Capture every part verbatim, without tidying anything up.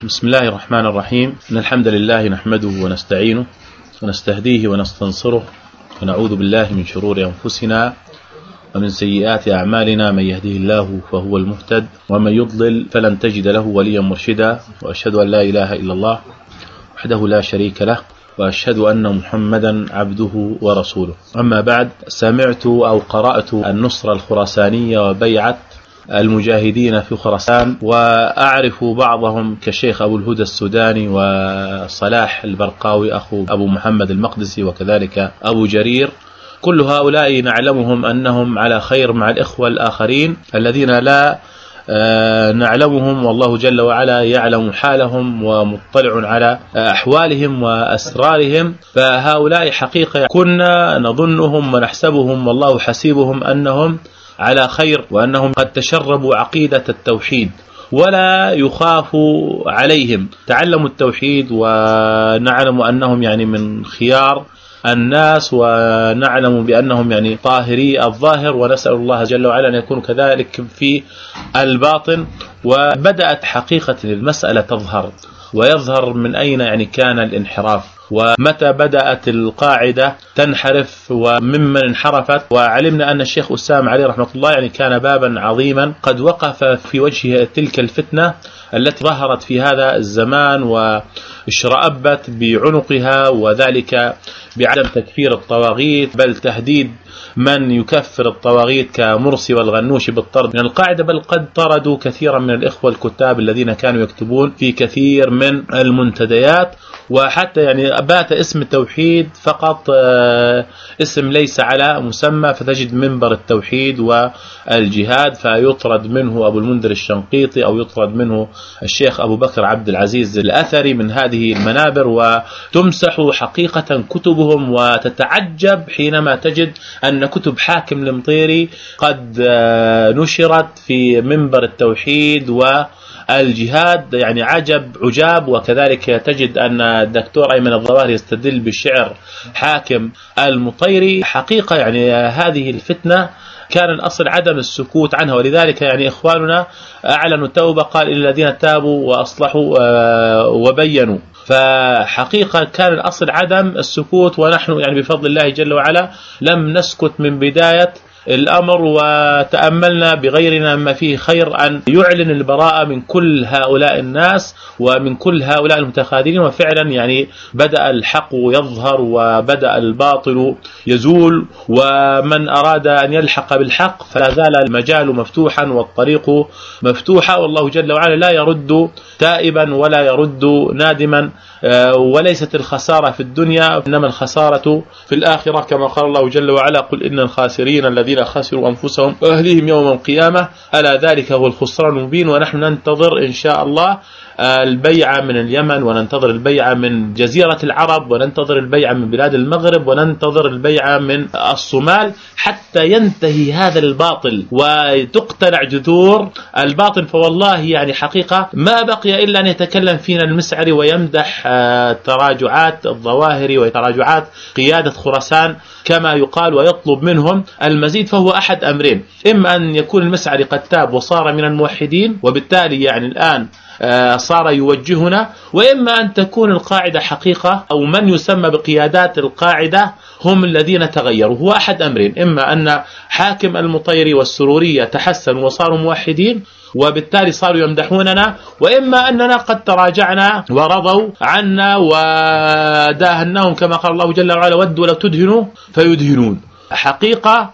بسم الله الرحمن الرحيم. إن الحمد لله نحمده ونستعينه ونستهديه ونستنصره ونعوذ بالله من شرور أنفسنا ومن سيئات أعمالنا. من يهده الله فهو المهتد ومن يضلل فلن تجد له وليا مرشدا. وأشهد أن لا إله إلا الله وحده لا شريك له وأشهد أن محمدا عبده ورسوله. أما بعد، سمعت أو قرأت النصرة الخراسانية وبيعة المجاهدين في خراسان، وأعرف بعضهم كشيخ أبو الهدى السوداني وصلاح البرقاوي أخو أبو محمد المقدسي وكذلك أبو جرير. كل هؤلاء نعلمهم أنهم على خير مع الإخوة الآخرين الذين لا نعلمهم، والله جل وعلا يعلم حالهم ومطلع على أحوالهم وأسرارهم. فهؤلاء حقيقة كنا نظنهم ونحسبهم والله حسيبهم أنهم على خير، وأنهم قد تشربوا عقيدة التوحيد ولا يخاف عليهم. تعلموا التوحيد ونعلم أنهم يعني من خيار الناس، ونعلم بأنهم يعني طاهري الظاهر، ونسأل الله جل وعلا أن يكون كذلك في الباطن. وبدأت حقيقة المسألة تظهر، ويظهر من أين يعني كان الانحراف، ومتى بدأت القاعدة تنحرف وممن انحرفت. وعلمنا أن الشيخ أسامة عليه رحمة الله يعني كان بابا عظيما قد وقف في وجه تلك الفتنة التي ظهرت في هذا الزمان واشرأبت بعنقها، وذلك بعدم تكفير الطواغيت بل تهديد من يكفر الطواغيت كمرسي والغنوشي بالطرد من القاعدة، بل قد طردوا كثيرا من الإخوة الكتاب الذين كانوا يكتبون في كثير من المنتديات. وحتى يعني بات اسم التوحيد فقط اسم ليس على مسمى، فتجد منبر التوحيد والجهاد فيطرد منه أبو المنذر الشنقيطي أو يطرد منه الشيخ أبو بكر عبد العزيز الأثري من هذه المنابر، وتمسح حقيقة كتبهم. وتتعجب حينما تجد أن كتب حاكم المطيري قد نشرت في منبر التوحيد و الجهاد، يعني عجب عجاب. وكذلك تجد أن الدكتور أيمن الظواهري يستدل بالشعر حاكم المطيري. حقيقة يعني هذه الفتنة كان الأصل عدم السكوت عنها، ولذلك يعني إخواننا أعلنوا التوبة، قال إن الذين تابوا وأصلحوا وبينوا. فحقيقة كان الأصل عدم السكوت، ونحن يعني بفضل الله جل وعلا لم نسكت من بداية الأمر، وتأملنا بغيرنا ما فيه خير أن يعلن البراءة من كل هؤلاء الناس ومن كل هؤلاء المتخاذلين. وفعلا يعني بدأ الحق يظهر وبدأ الباطل يزول، ومن أراد أن يلحق بالحق فلا زال المجال مفتوحا والطريق مفتوحة، والله جل وعلا لا يرد تائبا ولا يرد نادما. وليست الخسارة في الدنيا إنما الخسارة في الآخرة، كما قال الله جل وعلا: قل إن الخاسرين الذين خسروا أنفسهم وأهليهم يوم القيامة ألا ذلك هو الخسران المبين. ونحن ننتظر إن شاء الله البيعة من اليمن، وننتظر البيعة من جزيرة العرب، وننتظر البيعة من بلاد المغرب، وننتظر البيعة من الصومال، حتى ينتهي هذا الباطل وتقتلع جذور الباطل. فوالله يعني حقيقة ما بقي إلا أن يتكلم فينا المسعري ويمدح تراجعات الظواهري وتراجعات قيادة خراسان كما يقال، ويطلب منهم المزيد. فهو أحد أمرين: إما أن يكون المسعري قد تاب وصار من الموحدين وبالتالي يعني الآن صار يوجهنا، وإما أن تكون القاعدة حقيقة أو من يسمى بقيادات القاعدة هم الذين تغيروا. هو أحد أمرين: إما أن حاكم المطيري والسرورية تحسنوا وصاروا موحدين وبالتالي صاروا يمدحوننا، وإما أننا قد تراجعنا ورضوا عنا وداهناهم، كما قال الله جل وعلا: ودوا لو تدهنوا فيدهنون. حقيقة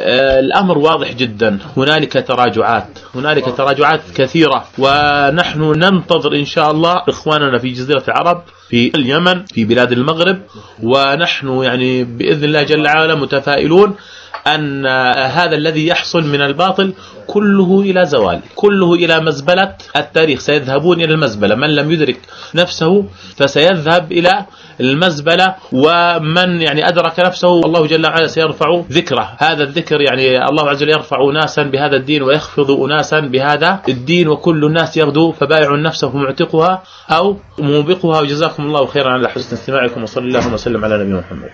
الأمر واضح جدا، هنالك تراجعات هنالك تراجعات كثيرة، ونحن ننتظر إن شاء الله إخواننا في جزيرة العرب، في اليمن، في بلاد المغرب. ونحن يعني بإذن الله جل وعلا متفائلون أن هذا الذي يحصل من الباطل كله إلى زوال، كله إلى مزبلة التاريخ. سيذهبون إلى المزبلة، من لم يدرك نفسه فسيذهب إلى المزبلة، ومن يعني أدرك نفسه الله جل وعلا سيرفع ذكره. هذا الذكر يعني الله عز وجل يرفع أناسا بهذا الدين ويخفض أناسا بهذا الدين، وكل الناس يغدو فبائع نفسه فمعتقها أو موبقها. وجزاكم الله خيرا على حسن استماعكم، وصلى الله وسلم على نبينا محمد.